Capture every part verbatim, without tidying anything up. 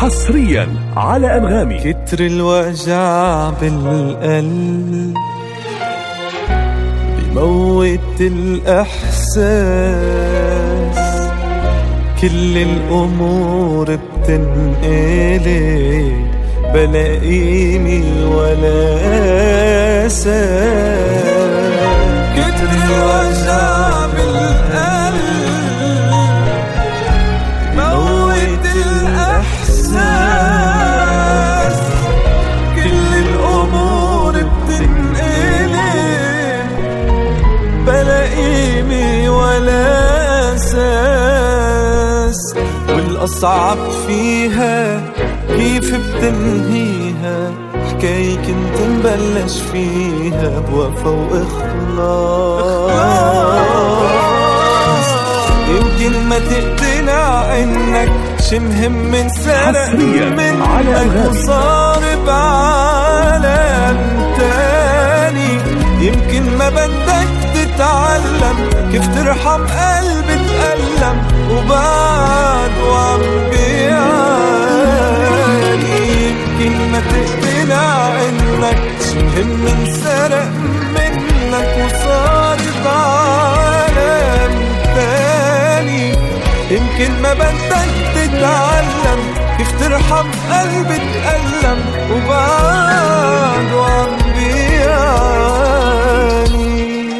حصريا على أنغامي. كتر الوجع بالقلب بيموت الإحساس، كل الأمور بتنقلي بلا قيمة ولا أساس. كتر الوجع بالقلب بيموت الإحساس، كل الأمور بتنقلي بلا قيمة ولا أساس. والأصعب فيها كيف بتنهيها، حكاية كنت مبلش فيها بوفا وإخلاص. يمكن ما تقتنع إنك شي مهم انسرق منك وصار بعالم تاني. يمكن ما بدك تتعلم كيف ترحم قلب تألم وبعد وعم بيعاني. يمكن ما تقتنع إنك شي مهم انسرق منك وصار بعالم تاني. يمكن ما بدك تتعلم كيف ترحم قلب تألم وبعد وعم بيعاني.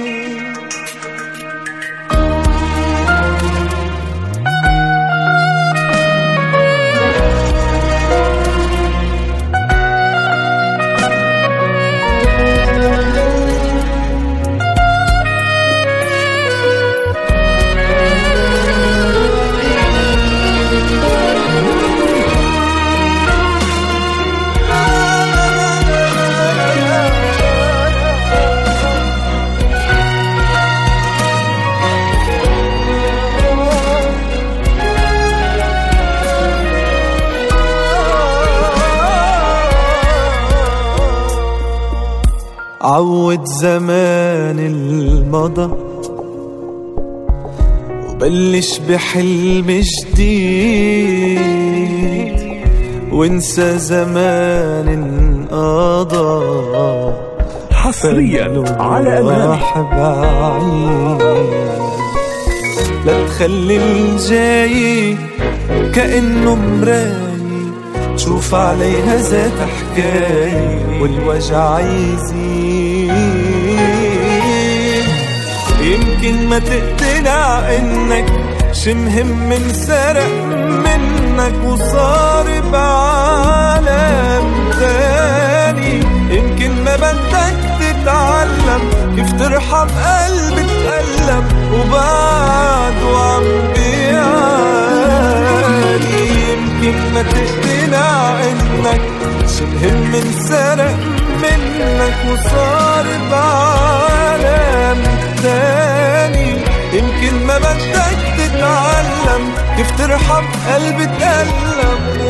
عود زمان المضى وبلش بحلم جديد، وانسى زمان انقضى حصريا على أنغامي. بعيد لا تخلي الجاي كأنه مراي، تشوف عليها ذات حكاية والوجع يزيد. يمكن ما تقتنع إنك شي مهم انسرق منك وصار بعالم تاني. يمكن ما بدك تتعلم كيف ترحم قلب تألم وبعد وعم بيعاني. يمكن ما تقتنع إنك شي مهم انسرق منك وصار بعالم تاني. يمكن ما بدك تتعلم كيف ترحم قلب تألم